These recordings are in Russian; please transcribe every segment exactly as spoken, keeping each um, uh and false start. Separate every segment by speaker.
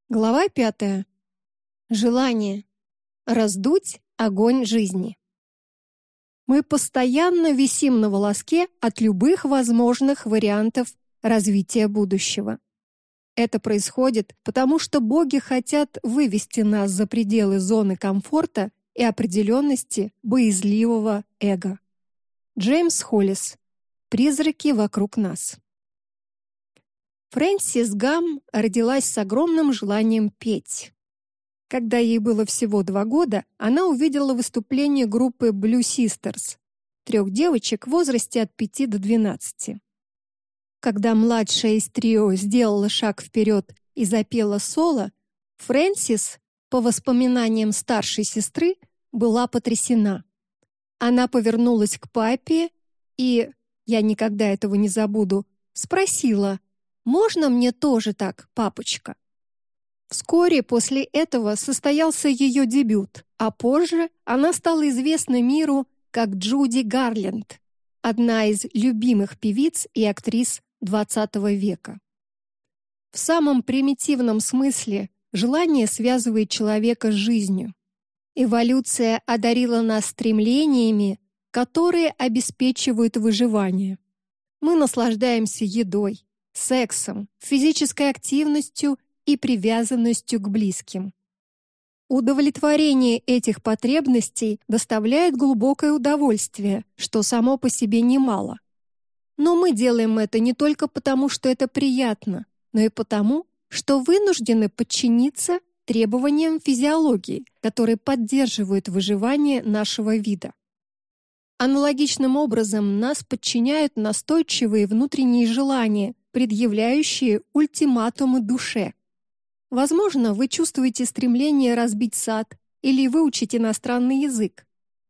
Speaker 1: Глава пятая. Желание. Раздуть огонь жизни. Мы постоянно висим на волоске от любых возможных вариантов развития будущего. Это происходит потому, что боги хотят вывести нас за пределы зоны комфорта и определенности боязливого эго. Джеймс Холлис. Призраки вокруг нас. Фрэнсис Гам родилась с огромным желанием петь. Когда ей было всего два года, она увидела выступление группы Blue Sisters, трех девочек в возрасте от пяти до двенадцати. Когда младшая из трио сделала шаг вперед и запела соло, Фрэнсис, по воспоминаниям старшей сестры, была потрясена. Она повернулась к папе и, я никогда этого не забуду, спросила: «Можно мне тоже так, папочка?» Вскоре после этого состоялся ее дебют, а позже она стала известна миру как Джуди Гарленд, одна из любимых певиц и актрис двадцатого века. В самом примитивном смысле желание связывает человека с жизнью. Эволюция одарила нас стремлениями, которые обеспечивают выживание. Мы наслаждаемся едой, сексом, физической активностью и привязанностью к близким. Удовлетворение этих потребностей доставляет глубокое удовольствие, что само по себе немало. Но мы делаем это не только потому, что это приятно, но и потому, что вынуждены подчиниться требованиям физиологии, которые поддерживают выживание нашего вида. Аналогичным образом нас подчиняют настойчивые внутренние желания, предъявляющие ультиматумы душе. Возможно, вы чувствуете стремление разбить сад или выучить иностранный язык.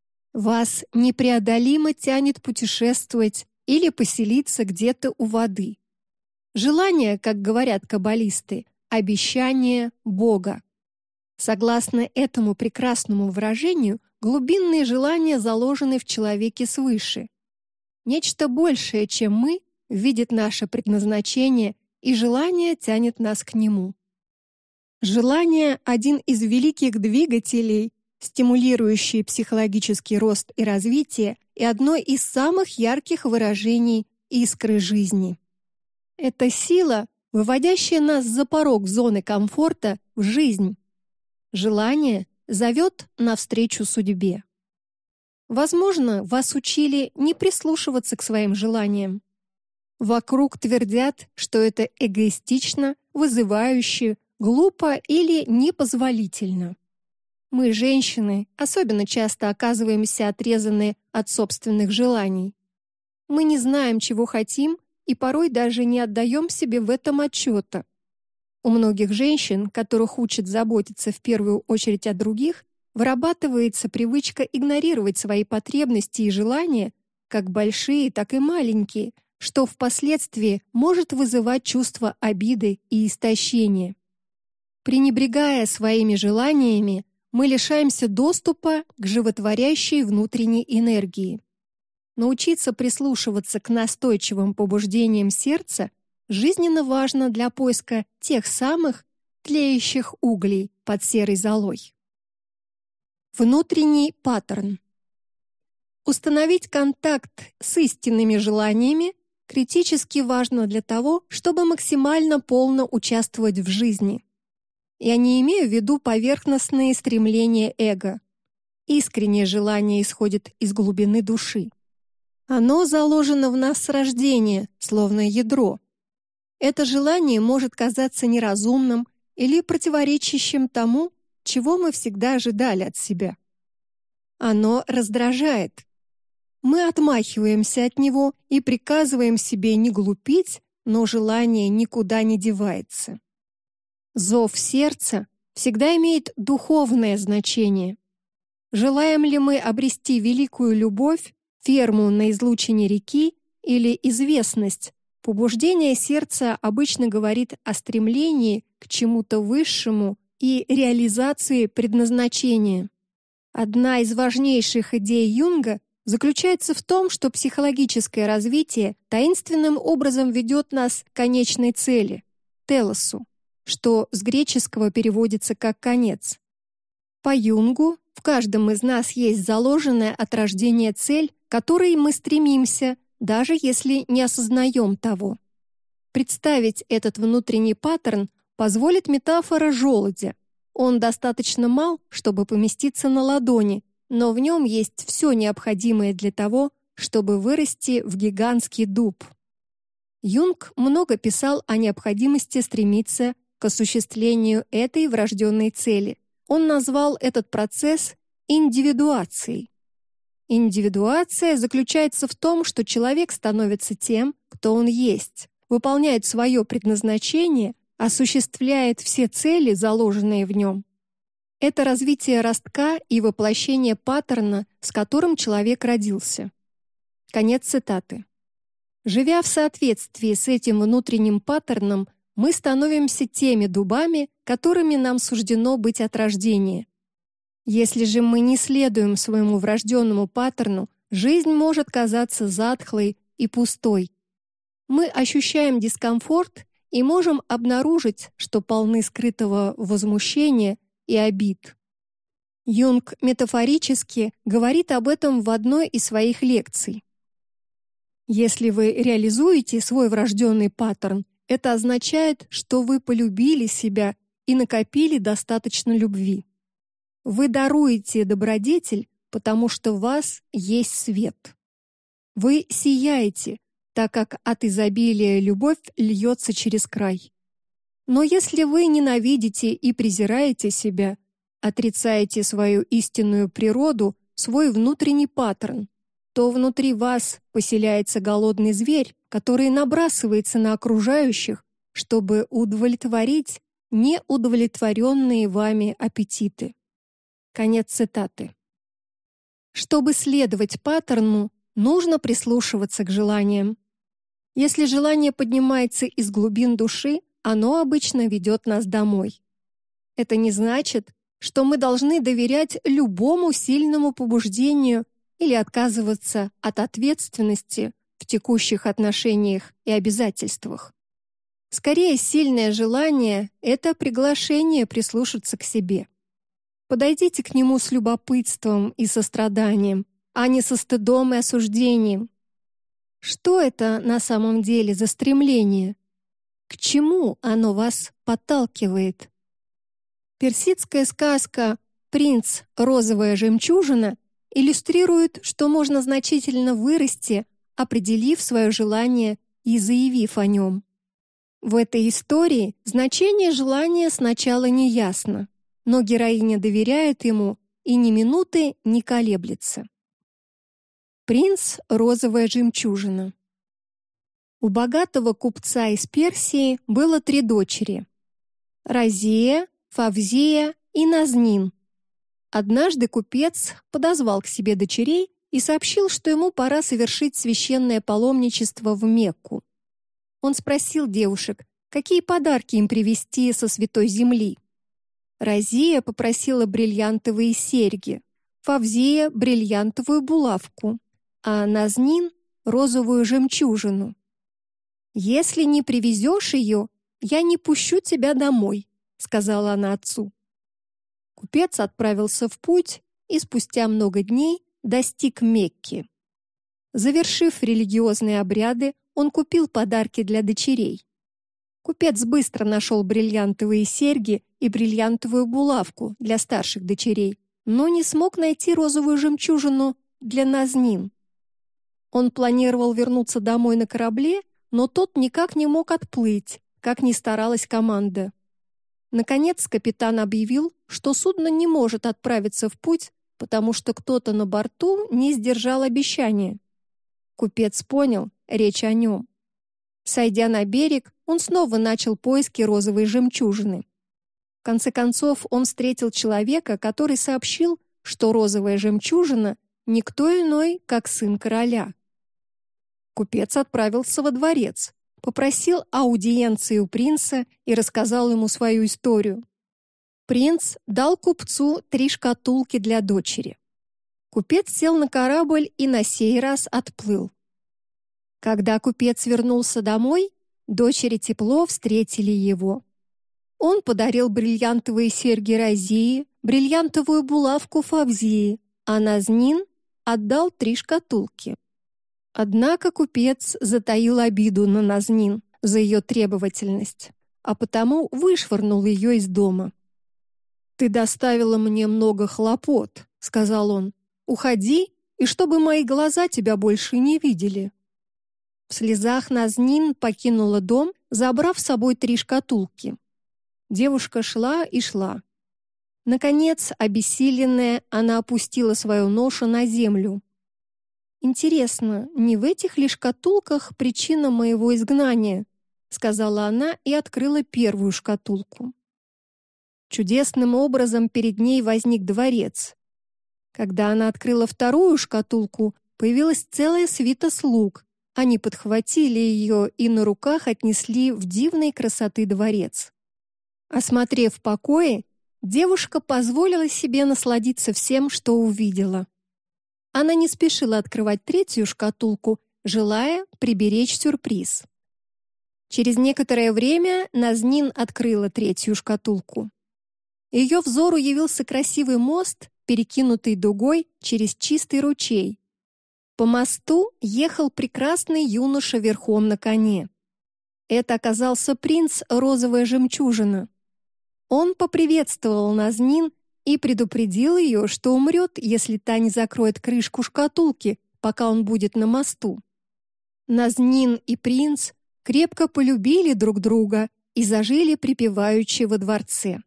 Speaker 1: Вас непреодолимо тянет путешествовать или поселиться где-то у воды. Желание, как говорят каббалисты, обещание Бога. Согласно этому прекрасному выражению, глубинные желания заложены в человеке свыше. Нечто большее, чем мы, видит наше предназначение, и желание тянет нас к нему. Желание — один из великих двигателей, стимулирующий психологический рост и развитие, и одно из самых ярких выражений искры жизни. Это сила, выводящая нас за порог зоны комфорта в жизнь. Желание зовет навстречу судьбе. Возможно, вас учили не прислушиваться к своим желаниям. Вокруг твердят, что это эгоистично, вызывающе, глупо или непозволительно. Мы, женщины, особенно часто оказываемся отрезаны от собственных желаний. Мы не знаем, чего хотим, и порой даже не отдаем себе в этом отчета. У многих женщин, которых учат заботиться в первую очередь о других, вырабатывается привычка игнорировать свои потребности и желания, как большие, так и маленькие, что впоследствии может вызывать чувство обиды и истощения. Пренебрегая своими желаниями, мы лишаемся доступа к животворящей внутренней энергии. Научиться прислушиваться к настойчивым побуждениям сердца жизненно важно для поиска тех самых тлеющих углей под серой золой. Внутренний паттерн. Установить контакт с истинными желаниями критически важно для того, чтобы максимально полно участвовать в жизни. Я не имею в виду поверхностные стремления эго. Искреннее желание исходит из глубины души. Оно заложено в нас с рождения, словно ядро. Это желание может казаться неразумным или противоречащим тому, чего мы всегда ожидали от себя. Оно раздражает. Мы отмахиваемся от него и приказываем себе не глупить, но желание никуда не девается. Зов сердца всегда имеет духовное значение. Желаем ли мы обрести великую любовь, ферму на излучине реки или известность? Побуждение сердца обычно говорит о стремлении к чему-то высшему и реализации предназначения. Одна из важнейших идей Юнга заключается в том, что психологическое развитие таинственным образом ведет нас к конечной цели — телосу. что с греческого переводится как «конец». По Юнгу в каждом из нас есть заложенная от рождения цель, к которой мы стремимся, даже если не осознаем того. Представить этот внутренний паттерн позволит метафора желудя. Он достаточно мал, чтобы поместиться на ладони, но в нем есть все необходимое для того, чтобы вырасти в гигантский дуб. Юнг много писал о необходимости стремиться к осуществлению этой врожденной цели. Он назвал этот процесс индивидуацией. Индивидуация заключается в том, что человек становится тем, кто он есть, выполняет свое предназначение, осуществляет все цели, заложенные в нем. Это развитие ростка и воплощение паттерна, с которым человек родился. Конец цитаты. Живя в соответствии с этим внутренним паттерном, мы становимся теми дубами, которыми нам суждено быть от рождения. Если же мы не следуем своему врожденному паттерну, жизнь может казаться затхлой и пустой. Мы ощущаем дискомфорт и можем обнаружить, что полны скрытого возмущения и обид. Юнг метафорически говорит об этом в одной из своих лекций. Если вы реализуете свой врожденный паттерн, это означает, что вы полюбили себя и накопили достаточно любви. Вы даруете добродетель, потому что в вас есть свет. Вы сияете, так как от изобилия любовь льется через край. Но если вы ненавидите и презираете себя, отрицаете свою истинную природу, свой внутренний паттерн, то внутри вас поселяется голодный зверь, который набрасывается на окружающих, чтобы удовлетворить неудовлетворенные вами аппетиты. Конец цитаты. Чтобы следовать паттерну, нужно прислушиваться к желаниям. Если желание поднимается из глубин души, оно обычно ведет нас домой. Это не значит, что мы должны доверять любому сильному побуждению или отказываться от ответственности в текущих отношениях и обязательствах. Скорее, сильное желание — это приглашение прислушаться к себе. Подойдите к нему с любопытством и состраданием, а не со стыдом и осуждением. Что это на самом деле за стремление? К чему оно вас подталкивает? Персидская сказка «Принц. Розовая жемчужина» иллюстрирует, что можно значительно вырасти, определив свое желание и заявив о нем. В этой истории значение желания сначала не ясно, но героиня доверяет ему и ни минуты не колеблется. Принц розовая жемчужина. У богатого купца из Персии было три дочери: Разия, Фавзия и Назнин. Однажды купец подозвал к себе дочерей и сообщил, что ему пора совершить священное паломничество в Мекку. Он спросил девушек, какие подарки им привезти со Святой Земли. Разия попросила бриллиантовые серьги, Фавзия — бриллиантовую булавку, а Назнин — розовую жемчужину. «Если не привезешь ее, я не пущу тебя домой», — сказала она отцу. Купец отправился в путь и спустя много дней достиг Мекки. Завершив религиозные обряды, он купил подарки для дочерей. Купец быстро нашел бриллиантовые серьги и бриллиантовую булавку для старших дочерей, но не смог найти розовую жемчужину для Назнин. Он планировал вернуться домой на корабле, но тот никак не мог отплыть, как ни старалась команда. Наконец капитан объявил, что судно не может отправиться в путь, потому что кто-то на борту не сдержал обещания. Купец понял, речь о нем. Сойдя на берег, он снова начал поиски розовой жемчужины. В конце концов, он встретил человека, который сообщил, что розовая жемчужина — никто иной, как сын короля. Купец отправился во дворец, попросил аудиенции у принца и рассказал ему свою историю. Принц дал купцу три шкатулки для дочери. Купец сел на корабль и на сей раз отплыл. Когда купец вернулся домой, дочери тепло встретили его. Он подарил бриллиантовые серьги Розии, бриллиантовую булавку Фавзии, а Назнин отдал три шкатулки. Однако купец затаил обиду на Назнин за ее требовательность, а потому вышвырнул ее из дома. «Ты доставила мне много хлопот», — сказал он. «Уходи, и чтобы мои глаза тебя больше не видели». В слезах Назнин покинула дом, забрав с собой три шкатулки. Девушка шла и шла. Наконец, обессиленная, она опустила свою ношу на землю. «Интересно, не в этих ли шкатулках причина моего изгнания?» — сказала она и открыла первую шкатулку. Чудесным образом перед ней возник дворец. Когда она открыла вторую шкатулку, появилась целая свита слуг. Они подхватили ее и на руках отнесли в дивной красоты дворец. Осмотрев покои, девушка позволила себе насладиться всем, что увидела. Она не спешила открывать третью шкатулку, желая приберечь сюрприз. Через некоторое время Назнин открыла третью шкатулку. Ее взору явился красивый мост, перекинутый дугой через чистый ручей. По мосту ехал прекрасный юноша верхом на коне. Это оказался принц Розовая Жемчужина. Он поприветствовал Назнин и предупредил ее, что умрет, если та не закроет крышку шкатулки, пока он будет на мосту. Назнин и принц крепко полюбили друг друга и зажили припеваючи во дворце.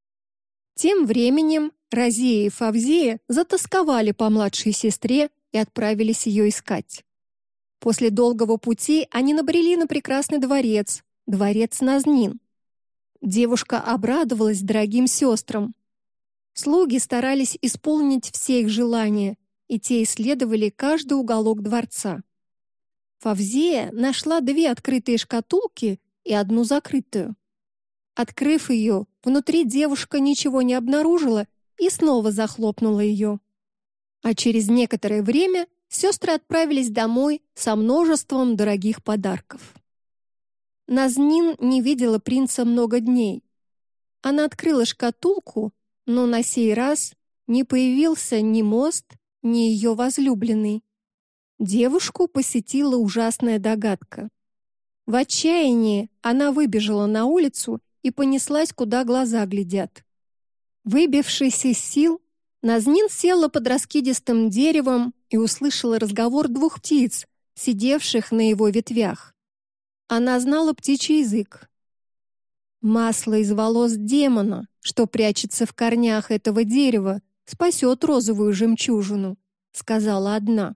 Speaker 1: Тем временем Розия и Фавзия затосковали по младшей сестре и отправились ее искать. После долгого пути они набрели на прекрасный дворец, дворец Назнин. Девушка обрадовалась дорогим сестрам. Слуги старались исполнить все их желания, и те исследовали каждый уголок дворца. Фавзия нашла две открытые шкатулки и одну закрытую. Открыв ее, внутри девушка ничего не обнаружила и снова захлопнула ее. А через некоторое время сестры отправились домой со множеством дорогих подарков. Назнин не видела принца много дней. Она открыла шкатулку, но на сей раз не появился ни мост, ни ее возлюбленный. Девушку посетила ужасная догадка. В отчаянии она выбежала на улицу и понеслась, куда глаза глядят. Выбившись из сил, Назнин села под раскидистым деревом и услышала разговор двух птиц, сидевших на его ветвях. Она знала птичий язык. «Масло из волос демона, что прячется в корнях этого дерева, спасет розовую жемчужину», — сказала одна.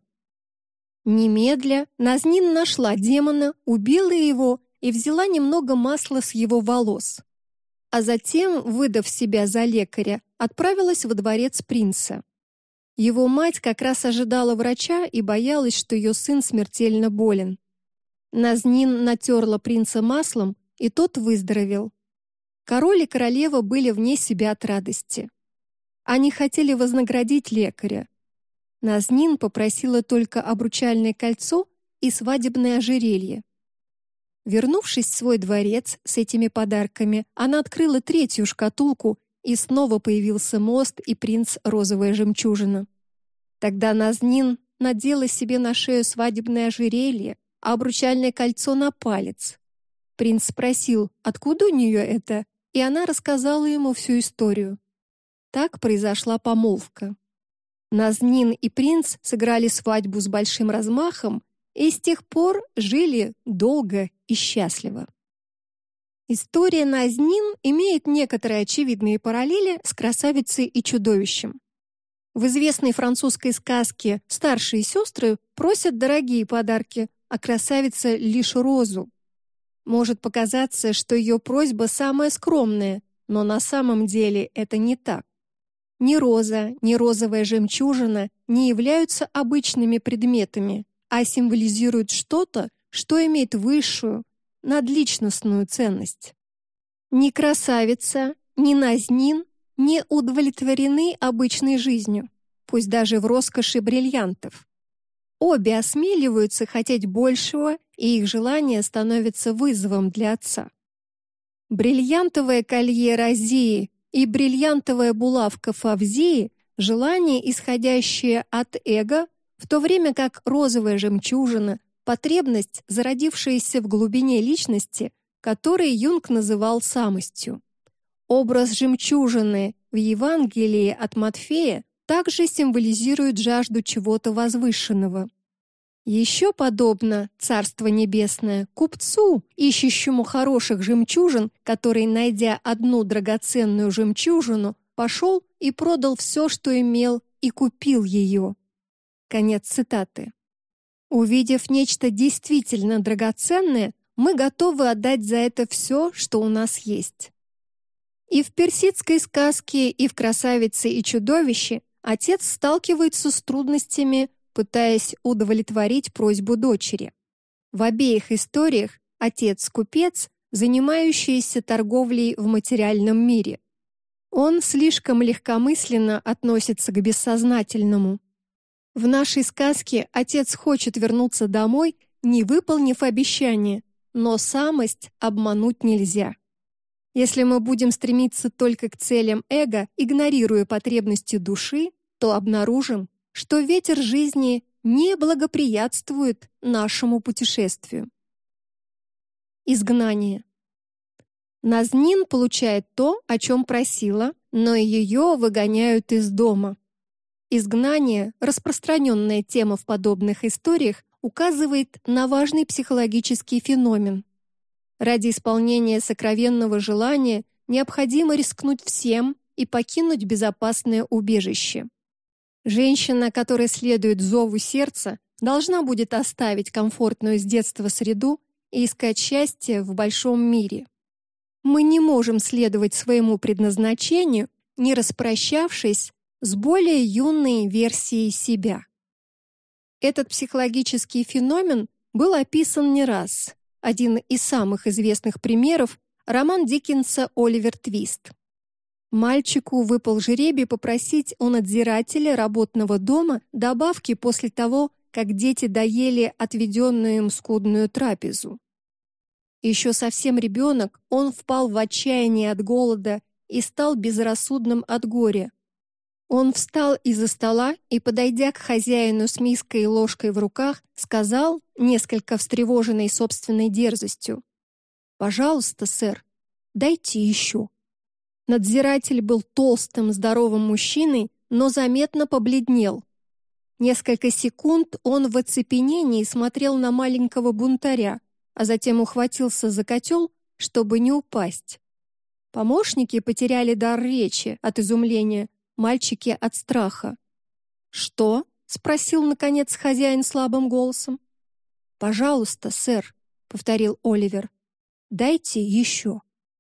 Speaker 1: Немедля Назнин нашла демона, убила его и взяла немного масла с его волос. А затем, выдав себя за лекаря, отправилась во дворец принца. Его мать как раз ожидала врача и боялась, что ее сын смертельно болен. Назнин натерла принца маслом, и тот выздоровел. Король и королева были вне себя от радости. Они хотели вознаградить лекаря. Назнин попросила только обручальное кольцо и свадебное ожерелье. Вернувшись в свой дворец с этими подарками, она открыла третью шкатулку, и снова появился мост и принц Розовая Жемчужина. Тогда Назнин надела себе на шею свадебное ожерелье, а обручальное кольцо на палец. Принц спросил, откуда у нее это, и она рассказала ему всю историю. Так произошла помолвка. Назнин и принц сыграли свадьбу с большим размахом и с тех пор жили долго и счастливо. История Назнин имеет некоторые очевидные параллели с красавицей и чудовищем. В известной французской сказке старшие сестры просят дорогие подарки, а красавица лишь розу. Может показаться, что ее просьба самая скромная, но на самом деле это не так. Ни роза, ни розовая жемчужина не являются обычными предметами, а символизируют что-то, что имеет высшую, надличностную ценность. Ни красавица, ни Назнин не удовлетворены обычной жизнью, пусть даже в роскоши бриллиантов. Обе осмеливаются хотеть большего, и их желание становится вызовом для отца. Бриллиантовое колье Розии и бриллиантовая булавка Фавзии — желание, исходящее от эго, в то время как розовая жемчужина — потребность, зародившаяся в глубине личности, которую Юнг называл самостью. Образ жемчужины в Евангелии от Матфея также символизирует жажду чего-то возвышенного. Еще подобно Царство Небесное купцу, ищущему хороших жемчужин, который, найдя одну драгоценную жемчужину, пошел и продал все, что имел, и купил ее. Конец цитаты. Увидев нечто действительно драгоценное, мы готовы отдать за это все, что у нас есть. И в персидской сказке, и в «Красавице и чудовище» отец сталкивается с трудностями, пытаясь удовлетворить просьбу дочери. В обеих историях отец-купец, занимающийся торговлей в материальном мире. Он слишком легкомысленно относится к бессознательному. В нашей сказке отец хочет вернуться домой, не выполнив обещание, но самость обмануть нельзя. Если мы будем стремиться только к целям эго, игнорируя потребности души, то обнаружим, что ветер жизни не благоприятствует нашему путешествию. Изгнание. Назнин получает то, о чем просила, но ее выгоняют из дома. Изгнание, распространенная тема в подобных историях, указывает на важный психологический феномен. Ради исполнения сокровенного желания необходимо рискнуть всем и покинуть безопасное убежище. Женщина, которая следует зову сердца, должна будет оставить комфортную с детства среду и искать счастье в большом мире. Мы не можем следовать своему предназначению, не распрощавшись с более юной версией себя. Этот психологический феномен был описан не раз. Один из самых известных примеров — роман Диккенса «Оливер Твист». Мальчику выпал жребий попросить у надзирателя работного дома добавки после того, как дети доели отведенную им скудную трапезу. Еще совсем ребенок, он впал в отчаяние от голода и стал безрассудным от горя. Он встал из-за стола и, подойдя к хозяину с миской и ложкой в руках, сказал, несколько встревоженный собственной дерзостью: «Пожалуйста, сэр, дайте еще». Надзиратель был толстым, здоровым мужчиной, но заметно побледнел. Несколько секунд он в оцепенении смотрел на маленького бунтаря, а затем ухватился за котел, чтобы не упасть. Помощники потеряли дар речи от изумления, мальчики от страха. «Что?» — спросил, наконец, хозяин слабым голосом. «Пожалуйста, сэр», — повторил Оливер, — «дайте еще».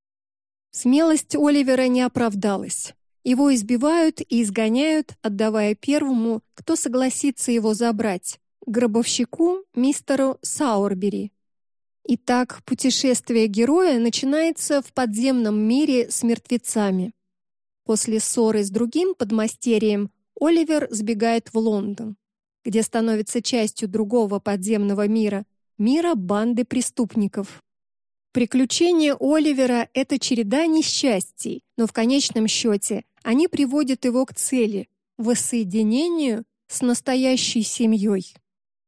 Speaker 1: Смелость Оливера не оправдалась. Его избивают и изгоняют, отдавая первому, кто согласится его забрать, гробовщику мистеру Саурбери. Итак, путешествие героя начинается в подземном мире с мертвецами. После ссоры с другим подмастерьем Оливер сбегает в Лондон, где становится частью другого подземного мира, мира банды преступников. Приключения Оливера — это череда несчастий, но в конечном счете они приводят его к цели — воссоединению с настоящей семьей.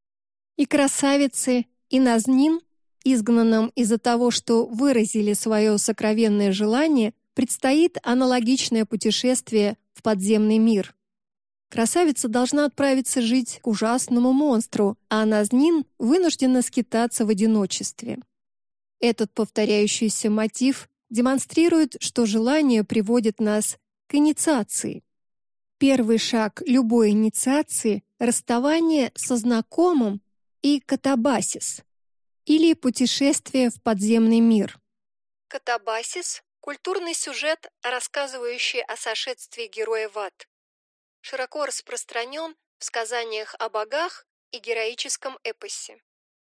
Speaker 1: И красавицы, и Назнин, изгнанным из-за того, что выразили свое сокровенное желание, предстоит аналогичное путешествие в подземный мир. Красавица должна отправиться жить к ужасному монстру, а Назнин вынуждена скитаться в одиночестве. Этот повторяющийся мотив демонстрирует, что желание приводит нас к инициации. Первый шаг любой инициации — расставание со знакомым и катабасис, или путешествие в подземный мир. Катабасис — культурный сюжет, рассказывающий о сошествии героя в ад. Широко распространен в сказаниях о богах и героическом эпосе.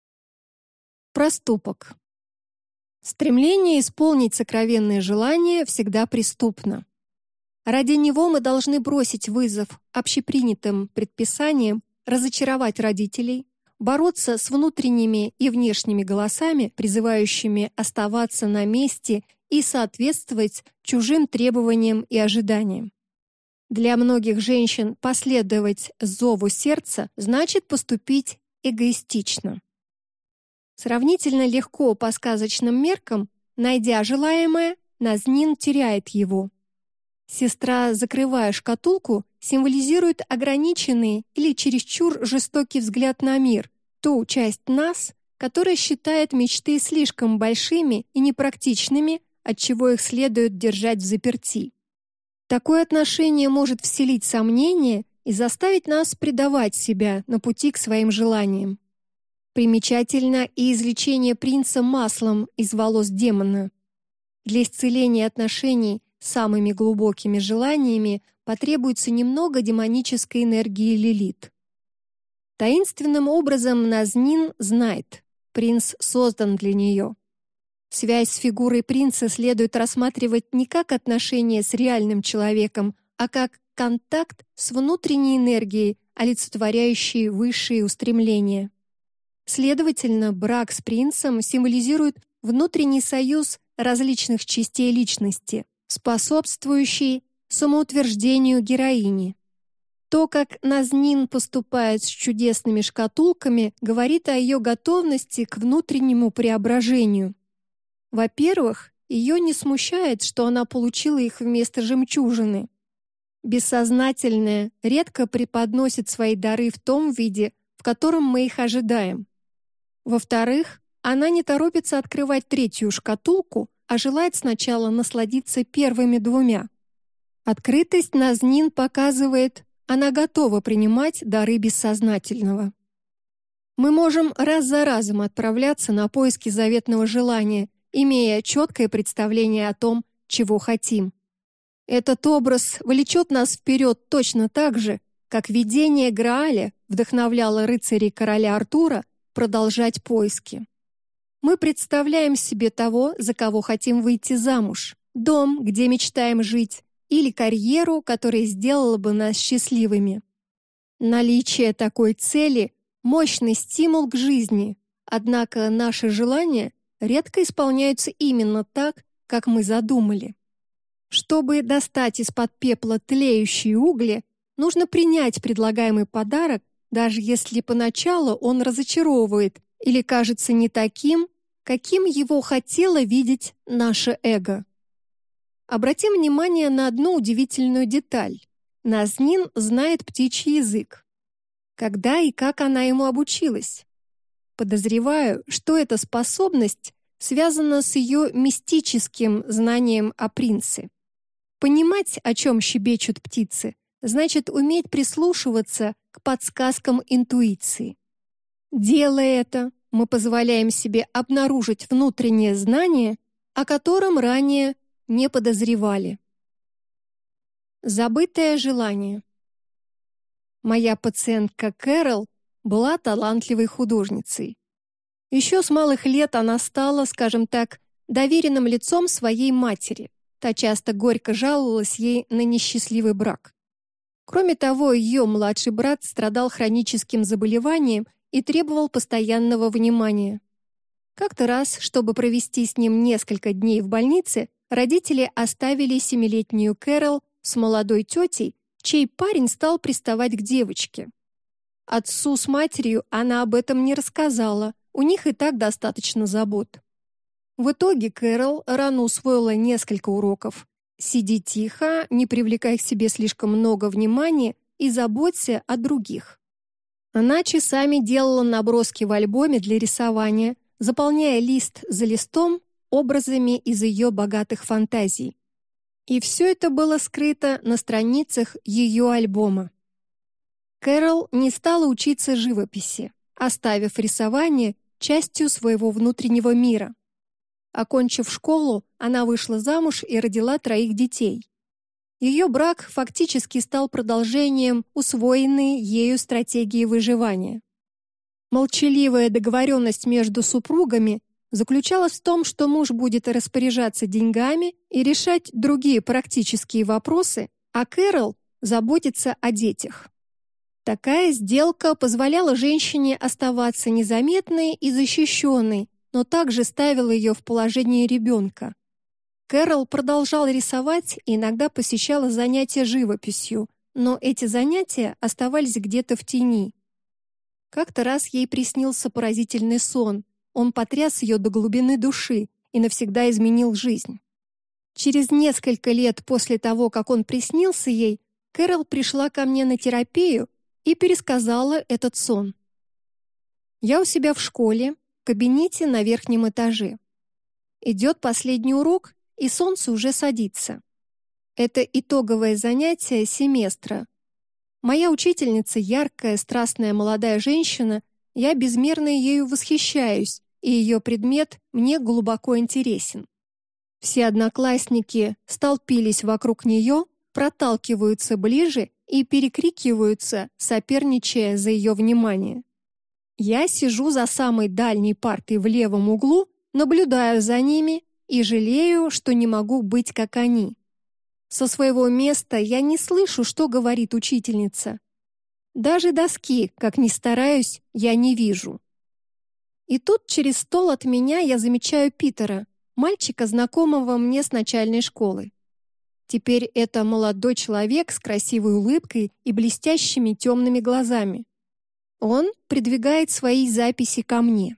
Speaker 1: Проступок. Стремление исполнить сокровенные желания всегда преступно. Ради него мы должны бросить вызов общепринятым предписаниям, разочаровать родителей, бороться с внутренними и внешними голосами, призывающими оставаться на месте и соответствовать чужим требованиям и ожиданиям. Для многих женщин последовать зову сердца значит поступить эгоистично. Сравнительно легко по сказочным меркам, найдя желаемое, Назнин теряет его. Сестра, закрывая шкатулку, символизирует ограниченный или чересчур жестокий взгляд на мир, ту часть нас, которая считает мечты слишком большими и непрактичными, отчего их следует держать взаперти. Такое отношение может вселить сомнения и заставить нас предавать себя на пути к своим желаниям. Примечательно и излечение принца маслом из волос демона. Для исцеления отношений с самыми глубокими желаниями потребуется немного демонической энергии Лилит. Таинственным образом Назнин знает, принц создан для нее. Связь с фигурой принца следует рассматривать не как отношение с реальным человеком, а как контакт с внутренней энергией, олицетворяющей высшие устремления. Следовательно, брак с принцем символизирует внутренний союз различных частей личности, способствующий самоутверждению героини. То, как Назнин поступает с чудесными шкатулками, говорит о ее готовности к внутреннему преображению. Во-первых, ее не смущает, что она получила их вместо жемчужины. Бессознательное редко преподносит свои дары в том виде, в котором мы их ожидаем. Во-вторых, она не торопится открывать третью шкатулку, а желает сначала насладиться первыми двумя. Открытость Назнин показывает, она готова принимать дары бессознательного. Мы можем раз за разом отправляться на поиски заветного желания, имея четкое представление о том, чего хотим. Этот образ влечет нас вперед точно так же, как видение Грааля вдохновляло рыцарей короля Артура продолжать поиски. Мы представляем себе того, за кого хотим выйти замуж, дом, где мечтаем жить, или карьеру, которая сделала бы нас счастливыми. Наличие такой цели – мощный стимул к жизни, однако наши желания редко исполняются именно так, как мы задумали. Чтобы достать из-под пепла тлеющие угли, нужно принять предлагаемый подарок, даже если поначалу он разочаровывает или кажется не таким, каким его хотело видеть наше эго. Обратим внимание на одну удивительную деталь. Назнин знает птичий язык. Когда и как она ему обучилась? Подозреваю, что эта способность связана с ее мистическим знанием о принце. Понимать, о чем щебечут птицы, значит уметь прислушиваться к подсказкам интуиции. Делая это, мы позволяем себе обнаружить внутреннее знание, о котором ранее не подозревали. Забытое желание. Моя пациентка Кэрол была талантливой художницей. Еще с малых лет она стала, скажем так, доверенным лицом своей матери. Та часто горько жаловалась ей на несчастливый брак. Кроме того, ее младший брат страдал хроническим заболеванием и требовал постоянного внимания. Как-то раз, чтобы провести с ним несколько дней в больнице, родители оставили семилетнюю Кэрол с молодой тетей, чей парень стал приставать к девочке. Отцу с матерью она об этом не рассказала, у них и так достаточно забот. В итоге Кэрол рано усвоила несколько уроков. Сиди тихо, не привлекай к себе слишком много внимания и заботься о других. Она часами делала наброски в альбоме для рисования, заполняя лист за листом образами из ее богатых фантазий. И все это было скрыто на страницах ее альбома. Кэрол не стала учиться живописи, оставив рисование частью своего внутреннего мира. Окончив школу, она вышла замуж и родила троих детей. Ее брак фактически стал продолжением усвоенной ею стратегии выживания. Молчаливая договоренность между супругами заключалась в том, что муж будет распоряжаться деньгами и решать другие практические вопросы, а Кэрол заботиться о детях. Такая сделка позволяла женщине оставаться незаметной и защищенной, но также ставила ее в положение ребенка. Кэрол продолжала рисовать и иногда посещала занятия живописью, но эти занятия оставались где-то в тени. Как-то раз ей приснился поразительный сон. Он потряс ее до глубины души и навсегда изменил жизнь. Через несколько лет после того, как он приснился ей, Кэрол пришла ко мне на терапию и пересказала этот сон. Я у себя в школе, в кабинете на верхнем этаже. Идет последний урок, и солнце уже садится. Это итоговое занятие семестра. Моя учительница яркая, страстная молодая женщина, я безмерно ею восхищаюсь, и ее предмет мне глубоко интересен. Все одноклассники столпились вокруг нее, проталкиваются ближе и перекрикиваются, соперничая за ее внимание. Я сижу за самой дальней партой в левом углу, наблюдаю за ними и жалею, что не могу быть как они. Со своего места я не слышу, что говорит учительница. Даже доски, как ни стараюсь, я не вижу. И тут через стол от меня я замечаю Питера, мальчика, знакомого мне с начальной школы. Теперь это молодой человек с красивой улыбкой и блестящими темными глазами. Он придвигает свои записи ко мне.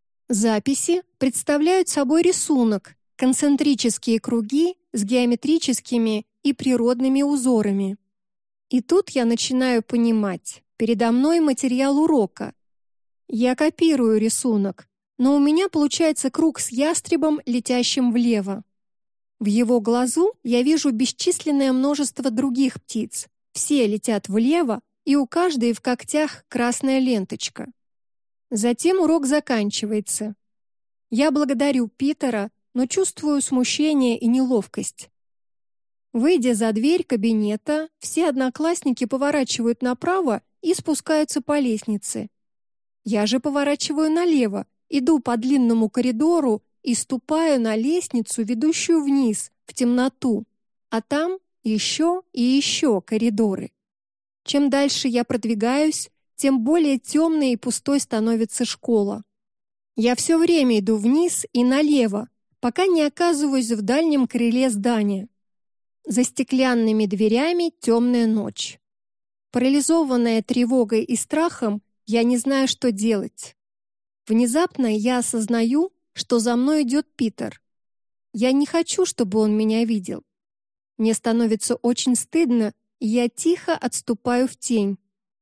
Speaker 1: Записи представляют собой рисунок, концентрические круги с геометрическими и природными узорами. И тут я начинаю понимать, передо мной материал урока. Я копирую рисунок, но у меня получается круг с ястребом, летящим влево. В его глазу я вижу бесчисленное множество других птиц. Все летят влево, и у каждой в когтях красная ленточка. Затем урок заканчивается. Я благодарю Питера, но чувствую смущение и неловкость. Выйдя за дверь кабинета, все одноклассники поворачивают направо и спускаются по лестнице. Я же поворачиваю налево, иду по длинному коридору и ступаю на лестницу, ведущую вниз, в темноту, а там еще и еще коридоры. Чем дальше я продвигаюсь, тем более темной и пустой становится школа. Я все время иду вниз и налево, пока не оказываюсь в дальнем крыле здания. За стеклянными дверями темная ночь. Парализованная тревогой и страхом, я не знаю, что делать. Внезапно я осознаю, что за мной идет Питер. Я не хочу, чтобы он меня видел. Мне становится очень стыдно, и я тихо отступаю в тень.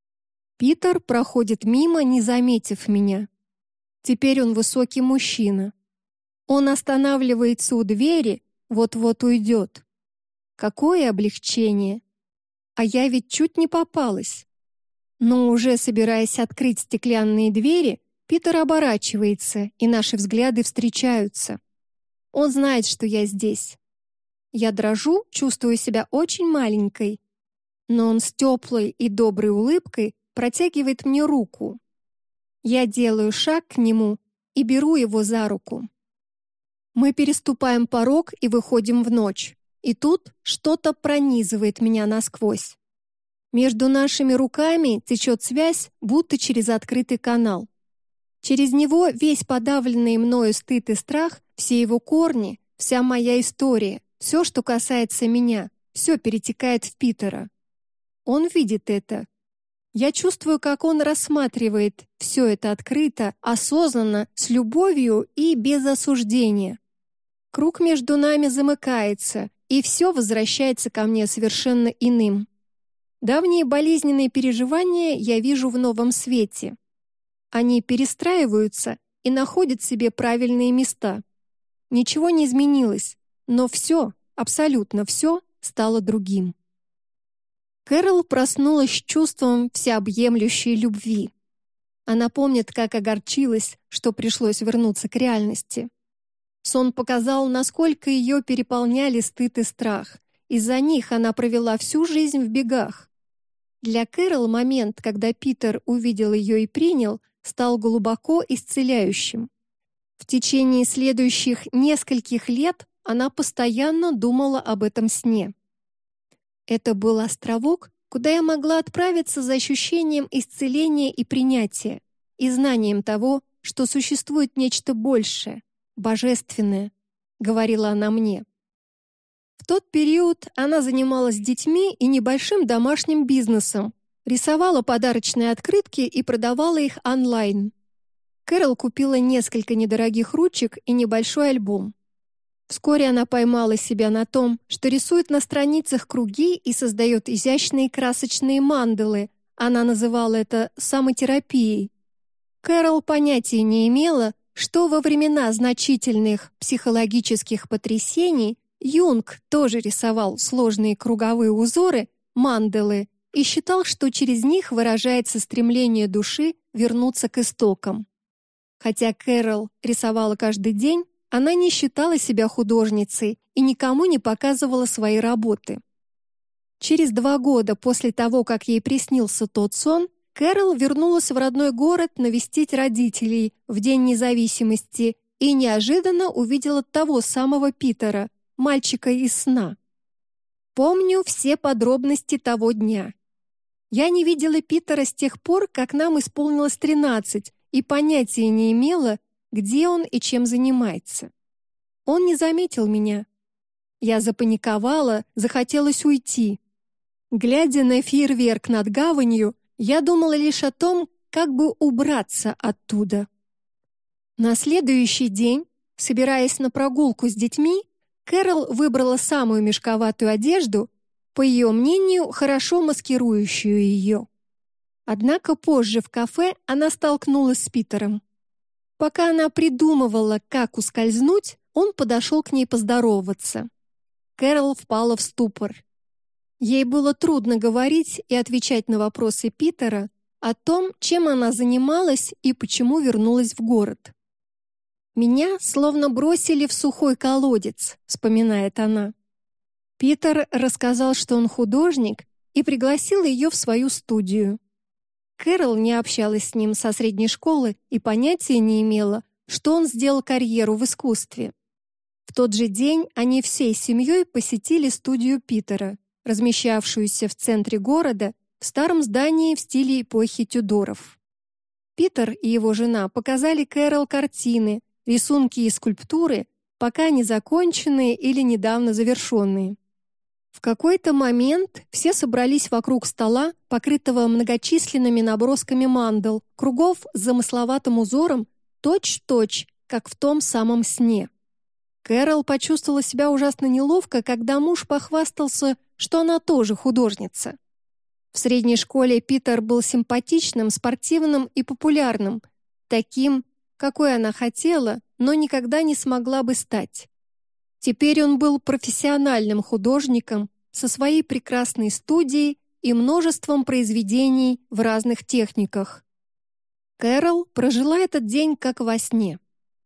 Speaker 1: Питер проходит мимо, не заметив меня. Теперь он высокий мужчина. Он останавливается у двери, вот-вот уйдет. Какое облегчение! А я ведь чуть не попалась. Но уже собираясь открыть стеклянные двери, Питер оборачивается, и наши взгляды встречаются. Он знает, что я здесь. Я дрожу, чувствую себя очень маленькой. Но он с теплой и доброй улыбкой протягивает мне руку. Я делаю шаг к нему и беру его за руку. Мы переступаем порог и выходим в ночь. И тут что-то пронизывает меня насквозь. Между нашими руками течет связь, будто через открытый канал. Через него весь подавленный мною стыд и страх, все его корни, вся моя история, все, что касается меня, все перетекает в Питера. Он видит это. Я чувствую, как он рассматривает все это открыто, осознанно, с любовью и без осуждения. Круг между нами замыкается, и все возвращается ко мне совершенно иным. Давние болезненные переживания я вижу в новом свете. Они перестраиваются и находят себе правильные места. Ничего не изменилось, но все, абсолютно все, стало другим. Кэрол проснулась с чувством всеобъемлющей любви. Она помнит, как огорчилась, что пришлось вернуться к реальности. Сон показал, насколько ее переполняли стыд и страх. Из-за них она провела всю жизнь в бегах. Для Кэрол момент, когда Питер увидел ее и принял, стал глубоко исцеляющим. В течение следующих нескольких лет она постоянно думала об этом сне. Это был островок, куда я могла отправиться за ощущением исцеления и принятия, и знанием того, что существует нечто большее, божественное, говорила она мне. В тот период она занималась детьми и небольшим домашним бизнесом, рисовала подарочные открытки и продавала их онлайн. Кэрол купила несколько недорогих ручек и небольшой альбом. Вскоре она поймала себя на том, что рисует на страницах круги и создает изящные красочные мандалы. Она называла это самотерапией. Кэрол понятия не имела, что во времена значительных психологических потрясений Юнг тоже рисовал сложные круговые узоры, мандалы, и считал, что через них выражается стремление души вернуться к истокам. Хотя Кэрол рисовала каждый день, она не считала себя художницей и никому не показывала свои работы. Через два года после того, как ей приснился тот сон, Кэрол вернулась в родной город навестить родителей в День независимости и неожиданно увидела того самого Питера, мальчика из сна. Помню все подробности того дня. Я не видела Питера с тех пор, как нам исполнилось тринадцать, и понятия не имела, где он и чем занимается. Он не заметил меня. Я запаниковала, захотелось уйти. Глядя на фейерверк над гаванью, я думала лишь о том, как бы убраться оттуда. На следующий день, собираясь на прогулку с детьми, Кэрол выбрала самую мешковатую одежду, по ее мнению, хорошо маскирующую ее. Однако позже в кафе она столкнулась с Питером. Пока она придумывала, как ускользнуть, он подошел к ней поздороваться. Кэрол впала в ступор. Ей было трудно говорить и отвечать на вопросы Питера о том, чем она занималась и почему вернулась в город. «Меня словно бросили в сухой колодец», — вспоминает она. Питер рассказал, что он художник, и пригласил ее в свою студию. Кэрол не общалась с ним со средней школы и понятия не имела, что он сделал карьеру в искусстве. В тот же день они всей семьей посетили студию Питера, размещавшуюся в центре города в старом здании в стиле эпохи Тюдоров. Питер и его жена показали Кэрол картины, рисунки и скульптуры, пока не законченные или недавно завершенные. В какой-то момент все собрались вокруг стола, покрытого многочисленными набросками мандал, кругов с замысловатым узором, точь-в-точь, как в том самом сне. Кэрол почувствовала себя ужасно неловко, когда муж похвастался, что она тоже художница. В средней школе Питер был симпатичным, спортивным и популярным, таким, какой она хотела, но никогда не смогла бы стать. Теперь он был профессиональным художником со своей прекрасной студией и множеством произведений в разных техниках. Кэрол прожила этот день как во сне.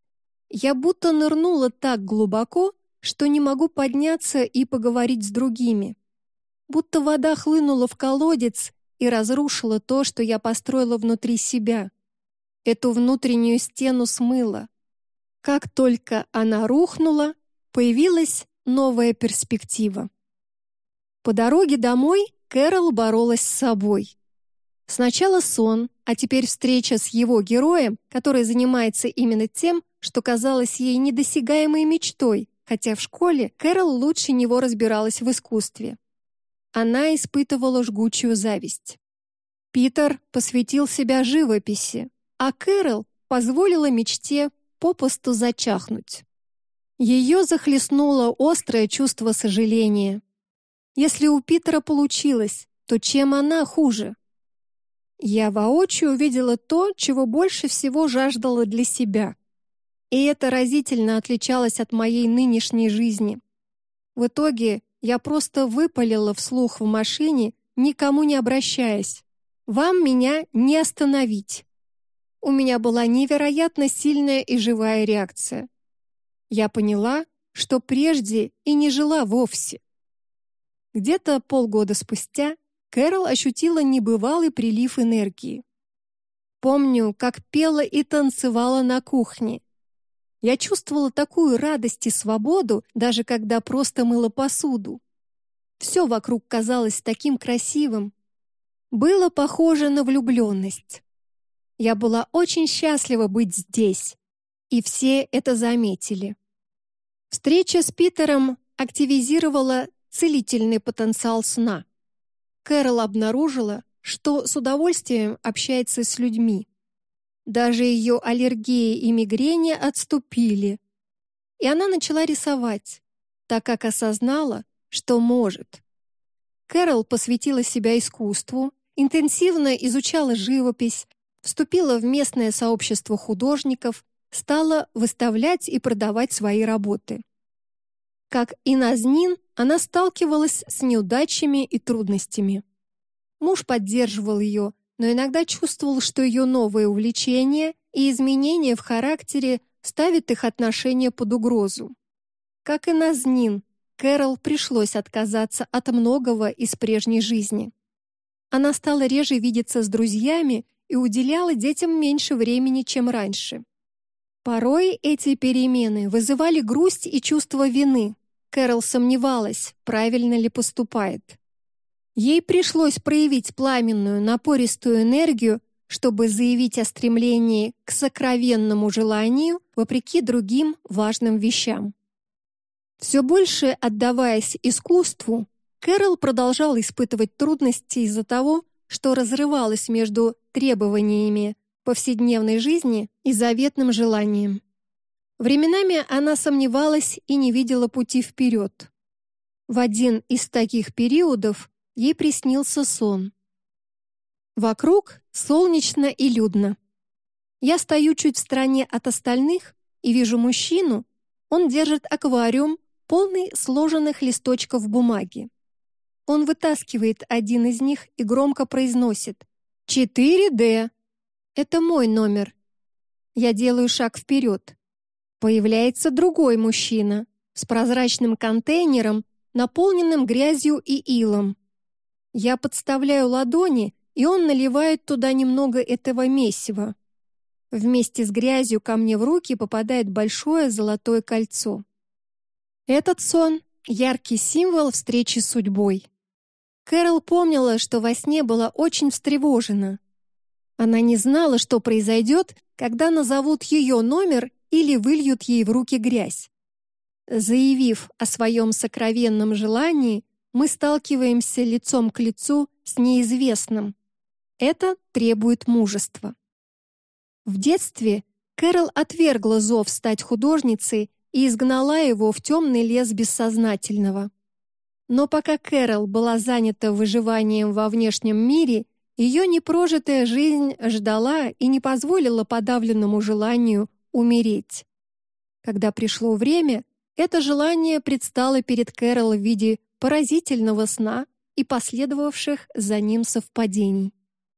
Speaker 1: Я будто нырнула так глубоко, что не могу подняться и поговорить с другими. Будто вода хлынула в колодец и разрушила то, что я построила внутри себя. Эту внутреннюю стену смыла. Как только она рухнула, появилась новая перспектива. По дороге домой Кэрол боролась с собой. Сначала сон, а теперь встреча с его героем, который занимается именно тем, что казалось ей недосягаемой мечтой, хотя в школе Кэрол лучше него разбиралась в искусстве. Она испытывала жгучую зависть. Питер посвятил себя живописи, а Кэрол позволила мечте попусту зачахнуть. Ее захлестнуло острое чувство сожаления. Если у Питера получилось, то чем она хуже? Я воочию увидела то, чего больше всего жаждала для себя. И это разительно отличалось от моей нынешней жизни. В итоге я просто выпалила вслух в машине, никому не обращаясь: «Вам меня не остановить». У меня была невероятно сильная и живая реакция. Я поняла, что прежде и не жила вовсе. Где-то полгода спустя Кэрол ощутила небывалый прилив энергии. Помню, как пела и танцевала на кухне. Я чувствовала такую радость и свободу, даже когда просто мыла посуду. Все вокруг казалось таким красивым. Было похоже на влюбленность. Я была очень счастлива быть здесь, и все это заметили. Встреча с Питером активизировала целительный потенциал сна. Кэрол обнаружила, что с удовольствием общается с людьми. Даже ее аллергии и мигрени отступили. И она начала рисовать, так как осознала, что может. Кэрол посвятила себя искусству, интенсивно изучала живопись, вступила в местное сообщество художников, стала выставлять и продавать свои работы. Как и Назнин, она сталкивалась с неудачами и трудностями. Муж поддерживал ее, но иногда чувствовал, что ее новые увлечения и изменения в характере ставят их отношения под угрозу. Как и Назнин, Кэрол пришлось отказаться от многого из прежней жизни. Она стала реже видеться с друзьями и уделяла детям меньше времени, чем раньше. Порой эти перемены вызывали грусть и чувство вины. Кэрол сомневалась, правильно ли поступает. Ей пришлось проявить пламенную, напористую энергию, чтобы заявить о стремлении к сокровенному желанию вопреки другим важным вещам. Все больше отдаваясь искусству, Кэрол продолжала испытывать трудности из-за того, что разрывалась между требованиями повседневной жизни и заветным желанием. Временами она сомневалась и не видела пути вперед. В один из таких периодов ей приснился сон. Вокруг солнечно и людно. Я стою чуть в стороне от остальных и вижу мужчину. Он держит аквариум, полный сложенных листочков бумаги. Он вытаскивает один из них и громко произносит: четыре дэ. Это мой номер. Я делаю шаг вперед. Появляется другой мужчина с прозрачным контейнером, наполненным грязью и илом. Я подставляю ладони, и он наливает туда немного этого месива. Вместе с грязью ко мне в руки попадает большое золотое кольцо. Этот сон — яркий символ встречи с судьбой. Кэрол помнила, что во сне была очень встревожена. Она не знала, что произойдет, когда назовут ее номер или выльют ей в руки грязь. Заявив о своем сокровенном желании, мы сталкиваемся лицом к лицу с неизвестным. Это требует мужества. В детстве Кэрол отвергла зов стать художницей и изгнала его в темный лес бессознательного. Но пока Кэрол была занята выживанием во внешнем мире, ее непрожитая жизнь ждала и не позволила подавленному желанию умереть. Когда пришло время, это желание предстало перед Кэрол в виде поразительного сна и последовавших за ним совпадений.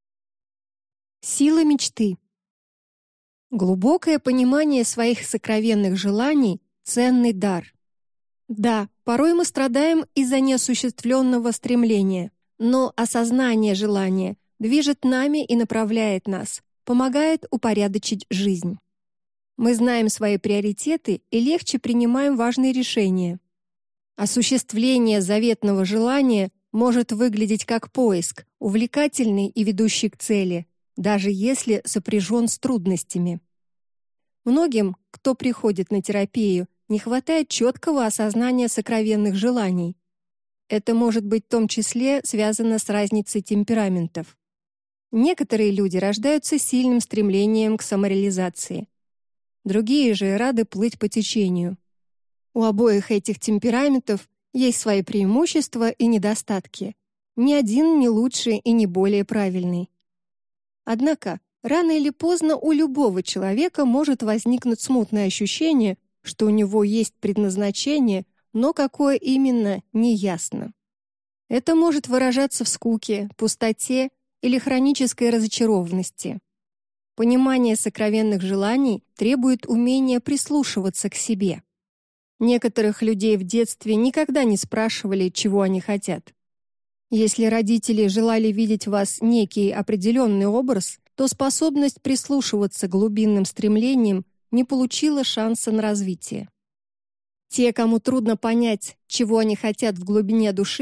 Speaker 1: Сила мечты. Глубокое понимание своих сокровенных желаний — ценный дар. Да, порой мы страдаем из-за неосуществленного стремления, но осознание желания движет нами и направляет нас, помогает упорядочить жизнь. Мы знаем свои приоритеты и легче принимаем важные решения. Осуществление заветного желания может выглядеть как поиск, увлекательный и ведущий к цели, даже если сопряжен с трудностями. Многим, кто приходит на терапию, не хватает четкого осознания сокровенных желаний. Это может быть в том числе связано с разницей темпераментов. Некоторые люди рождаются с сильным стремлением к самореализации. Другие же рады плыть по течению. У обоих этих темпераментов есть свои преимущества и недостатки. Ни один не лучше и не более правильный. Однако, рано или поздно у любого человека может возникнуть смутное ощущение, что у него есть предназначение, но какое именно, неясно. Это может выражаться в скуке, пустоте или хронической разочарованности. Понимание сокровенных желаний требует умения прислушиваться к себе. Некоторых людей в детстве никогда не спрашивали, чего они хотят. Если родители желали видеть в вас некий определенный образ, то способность прислушиваться к глубинным стремлениям не получила шанса на развитие. Те, кому трудно понять, чего они хотят в глубине души,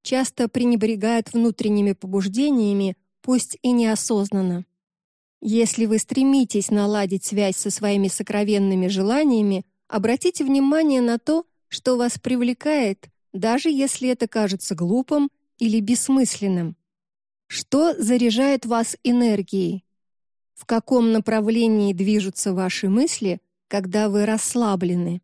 Speaker 1: часто пренебрегают внутренними побуждениями, пусть и неосознанно. Если вы стремитесь наладить связь со своими сокровенными желаниями, обратите внимание на то, что вас привлекает, даже если это кажется глупым или бессмысленным. Что заряжает вас энергией? В каком направлении движутся ваши мысли, когда вы расслаблены?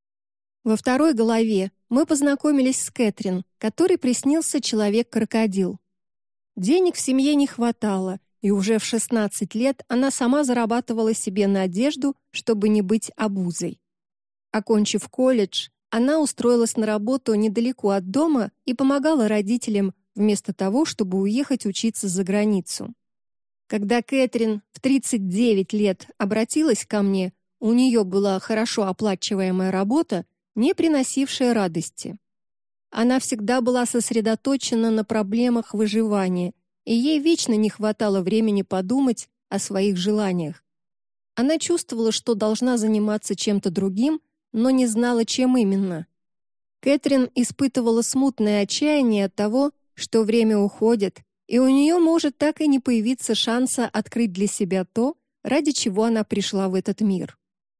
Speaker 1: Во второй главе мы познакомились с Кэтрин, которой приснился человек-крокодил. Денег в семье не хватало, и уже в шестнадцать лет она сама зарабатывала себе на одежду, чтобы не быть обузой. Окончив колледж, она устроилась на работу недалеко от дома и помогала родителям вместо того, чтобы уехать учиться за границу. Когда Кэтрин в тридцать девять лет обратилась ко мне, у нее была хорошо оплачиваемая работа, не приносившая радости. Она всегда была сосредоточена на проблемах выживания, и ей вечно не хватало времени подумать о своих желаниях. Она чувствовала, что должна заниматься чем-то другим, но не знала, чем именно. Кэтрин испытывала смутное отчаяние от того, что время уходит, и у нее может так и не появиться шанса открыть для себя то, ради чего она пришла в этот мир.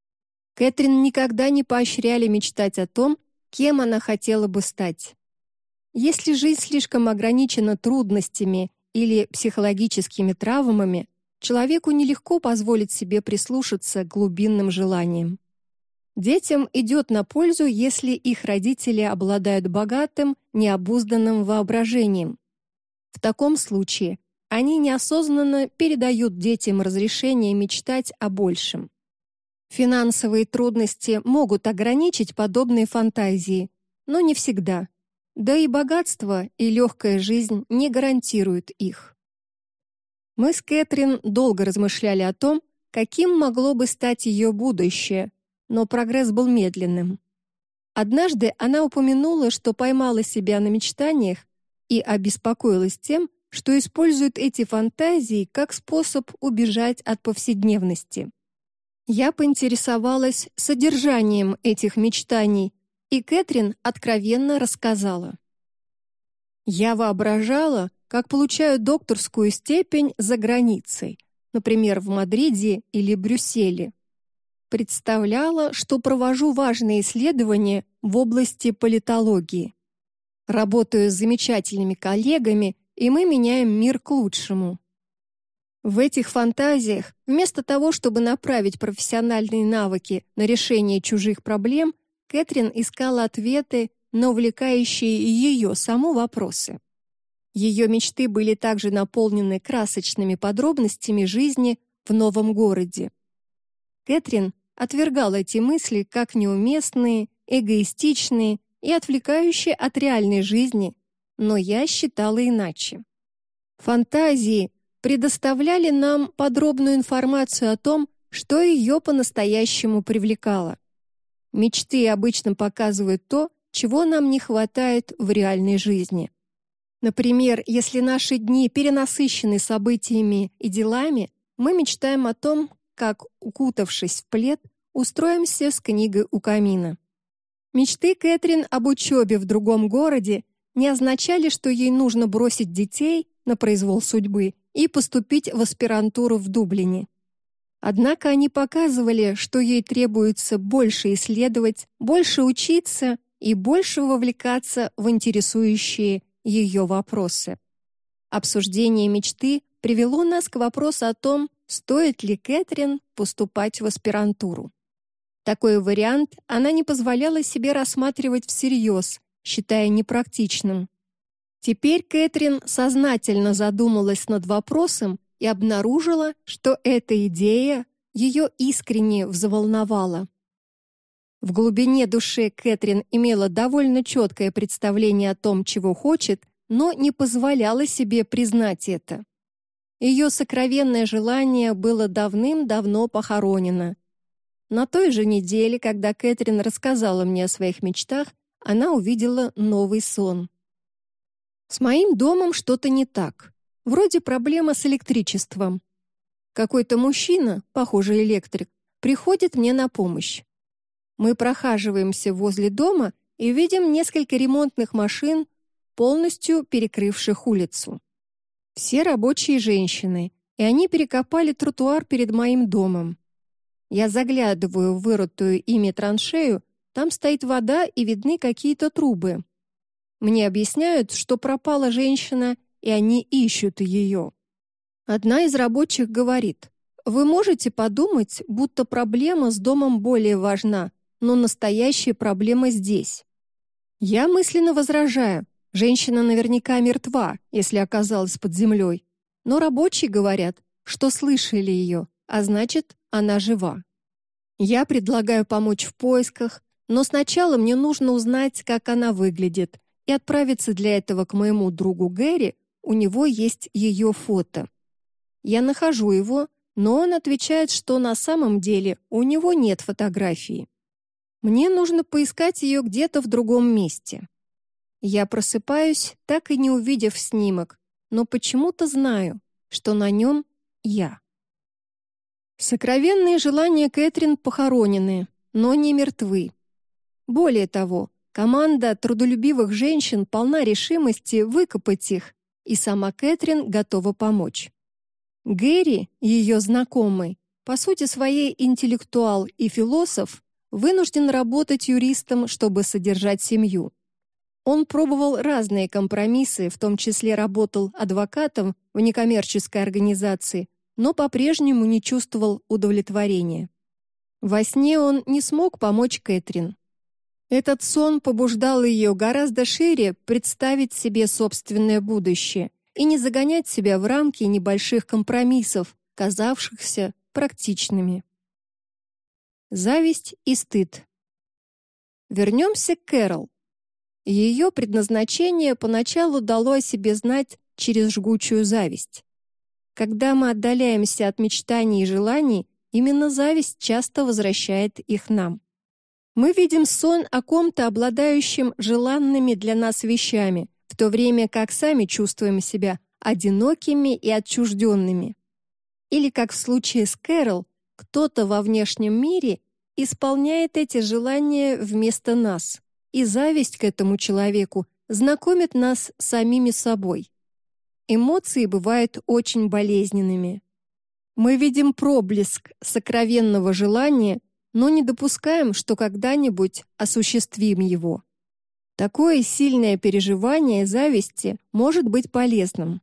Speaker 1: Кэтрин никогда не поощряли мечтать о том, кем она хотела бы стать. Если жизнь слишком ограничена трудностями или психологическими травмами, человеку нелегко позволить себе прислушаться к глубинным желаниям. Детям идет на пользу, если их родители обладают богатым, необузданным воображением. В таком случае они неосознанно передают детям разрешение мечтать о большем. Финансовые трудности могут ограничить подобные фантазии, но не всегда. Да и богатство и легкая жизнь не гарантируют их. Мы с Кэтрин долго размышляли о том, каким могло бы стать ее будущее, но прогресс был медленным. Однажды она упомянула, что поймала себя на мечтаниях и обеспокоилась тем, что использует эти фантазии как способ убежать от повседневности. Я поинтересовалась содержанием этих мечтаний, и Кэтрин откровенно рассказала. Я воображала, как получаю докторскую степень за границей, например, в Мадриде или Брюсселе. Представляла, что провожу важные исследования в области политологии. Работаю с замечательными коллегами, и мы меняем мир к лучшему. В этих фантазиях, вместо того, чтобы направить профессиональные навыки на решение чужих проблем, Кэтрин искала ответы на увлекающие ее саму вопросы. Ее мечты были также наполнены красочными подробностями жизни в новом городе. Кэтрин отвергала эти мысли как неуместные, эгоистичные и отвлекающие от реальной жизни, но я считала иначе. Фантазии предоставляли нам подробную информацию о том, что ее по-настоящему привлекало. Мечты обычно показывают то, чего нам не хватает в реальной жизни. Например, если наши дни перенасыщены событиями и делами, мы мечтаем о том, как, укутавшись в плед, устроимся с книгой у камина. Мечты Кэтрин об учебе в другом городе не означали, что ей нужно бросить детей на произвол судьбы и поступить в аспирантуру в Дублине. Однако они показывали, что ей требуется больше исследовать, больше учиться и больше вовлекаться в интересующие ее вопросы. Обсуждение мечты привело нас к вопросу о том, стоит ли Кэтрин поступать в аспирантуру. Такой вариант она не позволяла себе рассматривать всерьез, считая непрактичным. Теперь Кэтрин сознательно задумалась над вопросом и обнаружила, что эта идея ее искренне взволновала. В глубине души Кэтрин имела довольно четкое представление о том, чего хочет, но не позволяла себе признать это. Ее сокровенное желание было давным-давно похоронено. На той же неделе, когда Кэтрин рассказала мне о своих мечтах, она увидела новый сон. С моим домом что-то не так. Вроде проблема с электричеством. Какой-то мужчина, похоже, электрик, приходит мне на помощь. Мы прохаживаемся возле дома и видим несколько ремонтных машин, полностью перекрывших улицу. Все рабочие женщины, и они перекопали тротуар перед моим домом. Я заглядываю в вырытую ими траншею, там стоит вода и видны какие-то трубы. Мне объясняют, что пропала женщина, и они ищут ее. Одна из рабочих говорит: «Вы можете подумать, будто проблема с домом более важна, но настоящая проблема здесь». Я мысленно возражаю: женщина наверняка мертва, если оказалась под землей. Но рабочие говорят, что слышали ее, а значит, она жива. Я предлагаю помочь в поисках, но сначала мне нужно узнать, как она выглядит, и отправиться для этого к моему другу Гэри, у него есть ее фото. Я нахожу его, но он отвечает, что на самом деле у него нет фотографии. Мне нужно поискать ее где-то в другом месте. Я просыпаюсь, так и не увидев снимок, но почему-то знаю, что на нем я. Сокровенные желания Кэтрин похоронены, но не мертвы. Более того, команда трудолюбивых женщин полна решимости выкопать их, и сама Кэтрин готова помочь. Гэри, ее знакомый, по сути своей интеллектуал и философ, вынужден работать юристом, чтобы содержать семью. Он пробовал разные компромиссы, в том числе работал адвокатом в некоммерческой организации, но по-прежнему не чувствовал удовлетворения. Во сне он не смог помочь Кэтрин. Этот сон побуждал ее гораздо шире представить себе собственное будущее и не загонять себя в рамки небольших компромиссов, казавшихся практичными. Зависть и стыд. Вернемся к Кэрол. Ее предназначение поначалу дало о себе знать через жгучую зависть. Когда мы отдаляемся от мечтаний и желаний, именно зависть часто возвращает их нам. Мы видим сон о ком-то, обладающем желанными для нас вещами, в то время как сами чувствуем себя одинокими и отчужденными. Или, как в случае с Кэрол, кто-то во внешнем мире исполняет эти желания вместо нас, и зависть к этому человеку знакомит нас с самими собой. Эмоции бывают очень болезненными. Мы видим проблеск сокровенного желания, но не допускаем, что когда-нибудь осуществим его. Такое сильное переживание зависти может быть полезным.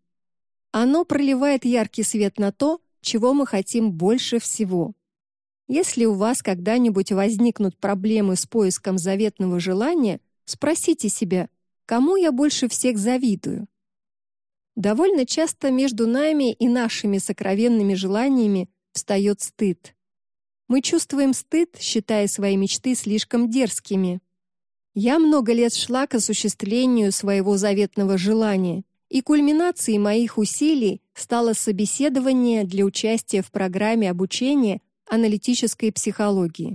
Speaker 1: Оно проливает яркий свет на то, чего мы хотим больше всего. Если у вас когда-нибудь возникнут проблемы с поиском заветного желания, спросите себя, кому я больше всех завидую? Довольно часто между нами и нашими сокровенными желаниями встает стыд. Мы чувствуем стыд, считая свои мечты слишком дерзкими. Я много лет шла к осуществлению своего заветного желания, и кульминацией моих усилий стало собеседование для участия в программе обучения аналитической психологии.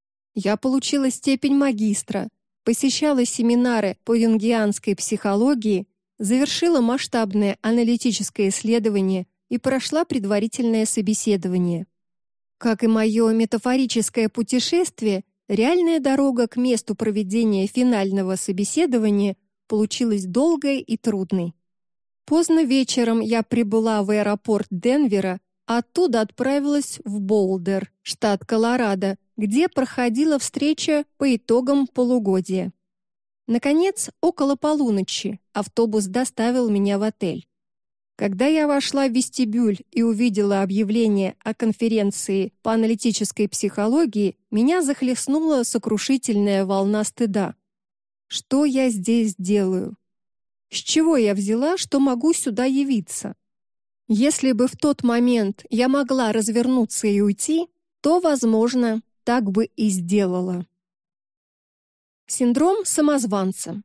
Speaker 1: Я получила степень магистра, посещала семинары по юнгианской психологии, завершила масштабное аналитическое исследование и прошла предварительное собеседование. Как и мое метафорическое путешествие, реальная дорога к месту проведения финального собеседования получилась долгой и трудной. Поздно вечером я прибыла в аэропорт Денвера, а оттуда отправилась в Болдер, штат Колорадо, где проходила встреча по итогам полугодия. Наконец, около полуночи автобус доставил меня в отель. Когда я вошла в вестибюль и увидела объявление о конференции по аналитической психологии, меня захлестнула сокрушительная волна стыда. Что я здесь делаю? С чего я взяла, что могу сюда явиться? Если бы в тот момент я могла развернуться и уйти, то, возможно, так бы и сделала. Синдром самозванца.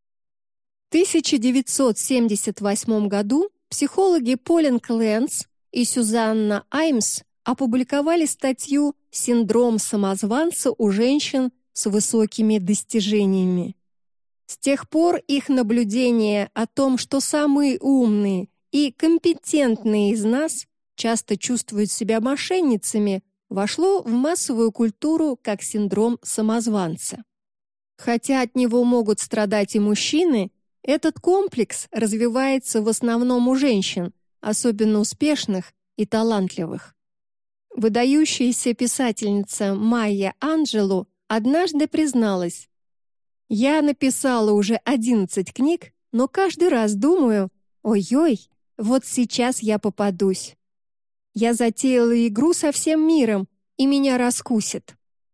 Speaker 1: В тысяча девятьсот семьдесят восьмом году психологи Полин Кленц и Сюзанна Аймс опубликовали статью «Синдром самозванца у женщин с высокими достижениями». С тех пор их наблюдение о том, что самые умные и компетентные из нас часто чувствуют себя мошенницами, вошло в массовую культуру как синдром самозванца. Хотя от него могут страдать и мужчины, Этот комплекс развивается в основном у женщин, особенно успешных и талантливых. Выдающаяся писательница Майя Анджелу однажды призналась: «Я написала уже одиннадцать книг, но каждый раз думаю: ой-ой, вот сейчас я попадусь. Я затеяла игру со всем миром, и меня раскусит».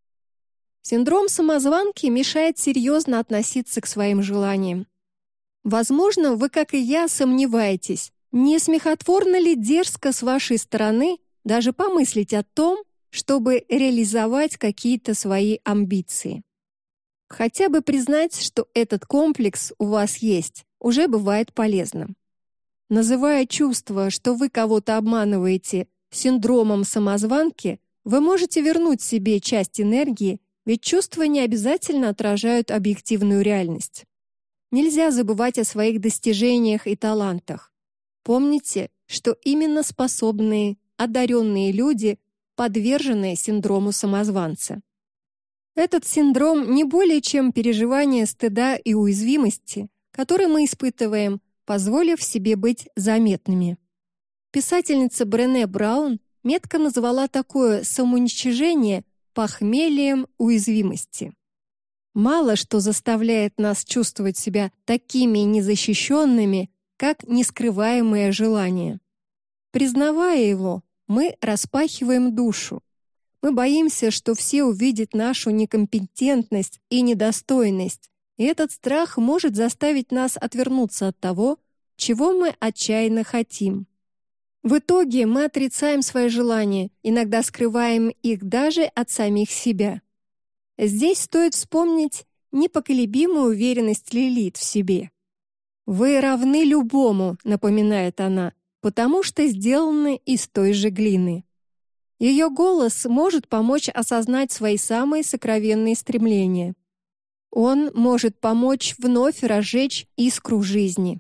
Speaker 1: Синдром самозванки мешает серьезно относиться к своим желаниям. Возможно, вы, как и я, сомневаетесь, не смехотворно ли дерзко с вашей стороны даже помыслить о том, чтобы реализовать какие-то свои амбиции. Хотя бы признать, что этот комплекс у вас есть, уже бывает полезным. Называя чувство, что вы кого-то обманываете, синдромом самозванки, вы можете вернуть себе часть энергии, ведь чувства не обязательно отражают объективную реальность. Нельзя забывать о своих достижениях и талантах. Помните, что именно способные, одаренные люди подвержены синдрому самозванца. Этот синдром не более чем переживание стыда и уязвимости, которые мы испытываем, позволив себе быть заметными. Писательница Брене Браун метко назвала такое самоуничижение похмельем уязвимости. Мало что заставляет нас чувствовать себя такими незащищенными, как нескрываемое желание. Признавая его, мы распахиваем душу. Мы боимся, что все увидят нашу некомпетентность и недостойность, и этот страх может заставить нас отвернуться от того, чего мы отчаянно хотим. В итоге мы отрицаем свои желания, иногда скрываем их даже от самих себя. Здесь стоит вспомнить непоколебимую уверенность Лилит в себе. «Вы равны любому», — напоминает она, «потому что сделаны из той же глины». Ее голос может помочь осознать свои самые сокровенные стремления. Он может помочь вновь разжечь искру жизни.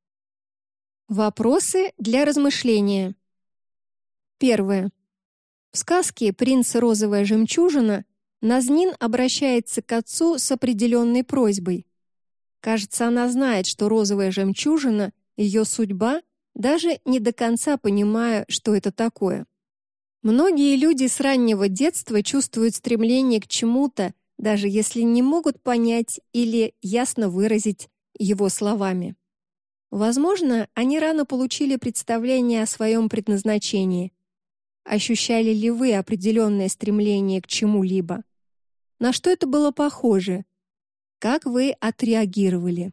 Speaker 1: Вопросы для размышления. Первое. В сказке «Принц и розовая жемчужина» Назнин обращается к отцу с определенной просьбой. Кажется, она знает, что розовая жемчужина — ее судьба, даже не до конца понимая, что это такое. Многие люди с раннего детства чувствуют стремление к чему-то, даже если не могут понять или ясно выразить его словами. Возможно, они рано получили представление о своем предназначении. Ощущали ли вы определенное стремление к чему-либо? На что это было похоже? Как вы отреагировали?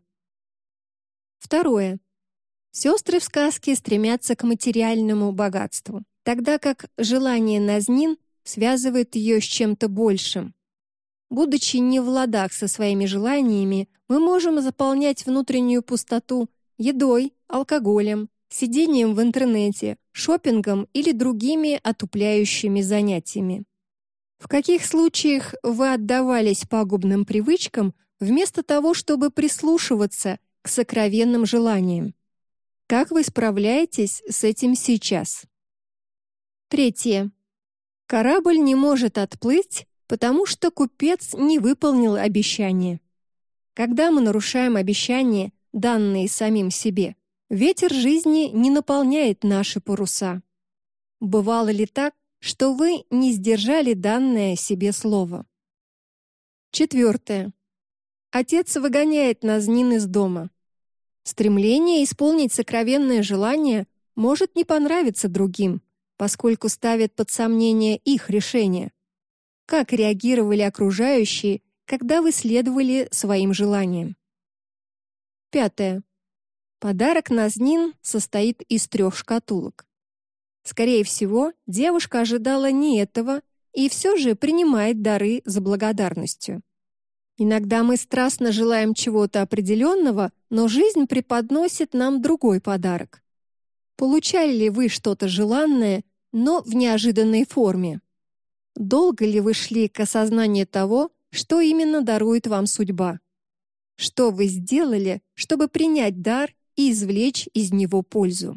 Speaker 1: Второе. Сестры в сказке стремятся к материальному богатству, тогда как желание Назнин связывает ее с чем-то большим. Будучи не в ладах со своими желаниями, мы можем заполнять внутреннюю пустоту едой, алкоголем, сидением в интернете, шопингом или другими отупляющими занятиями. В каких случаях вы отдавались пагубным привычкам вместо того, чтобы прислушиваться к сокровенным желаниям? Как вы справляетесь с этим сейчас? Третье. Корабль не может отплыть, потому что купец не выполнил обещание. Когда мы нарушаем обещания, данные самим себе, ветер жизни не наполняет наши паруса. Бывало ли так, что вы не сдержали данное себе слово? Четвертое. Отец выгоняет Назнин из дома. Стремление исполнить сокровенное желание может не понравиться другим, поскольку ставит под сомнение их решение. Как реагировали окружающие, когда вы следовали своим желаниям? Пятое. Подарок Назнин состоит из трех шкатулок. Скорее всего, девушка ожидала не этого и все же принимает дары за благодарностью. Иногда мы страстно желаем чего-то определенного, но жизнь преподносит нам другой подарок. Получали ли вы что-то желанное, но в неожиданной форме? Долго ли вы шли к осознанию того, что именно дарует вам судьба? Что вы сделали, чтобы принять дар и извлечь из него пользу?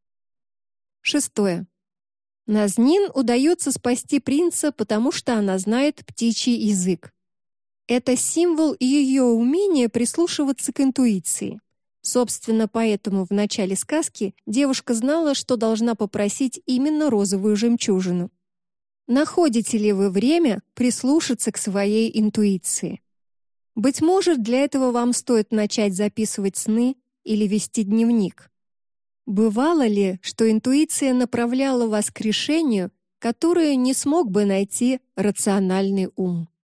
Speaker 1: Шестое. Назнин удается спасти принца, потому что она знает птичий язык. Это символ ее умения прислушиваться к интуиции. Собственно, поэтому в начале сказки девушка знала, что должна попросить именно розовую жемчужину. Находите ли вы время прислушаться к своей интуиции? Быть может, для этого вам стоит начать записывать сны или вести дневник. Бывало ли, что интуиция направляла вас к решению, которое не смог бы найти рациональный ум?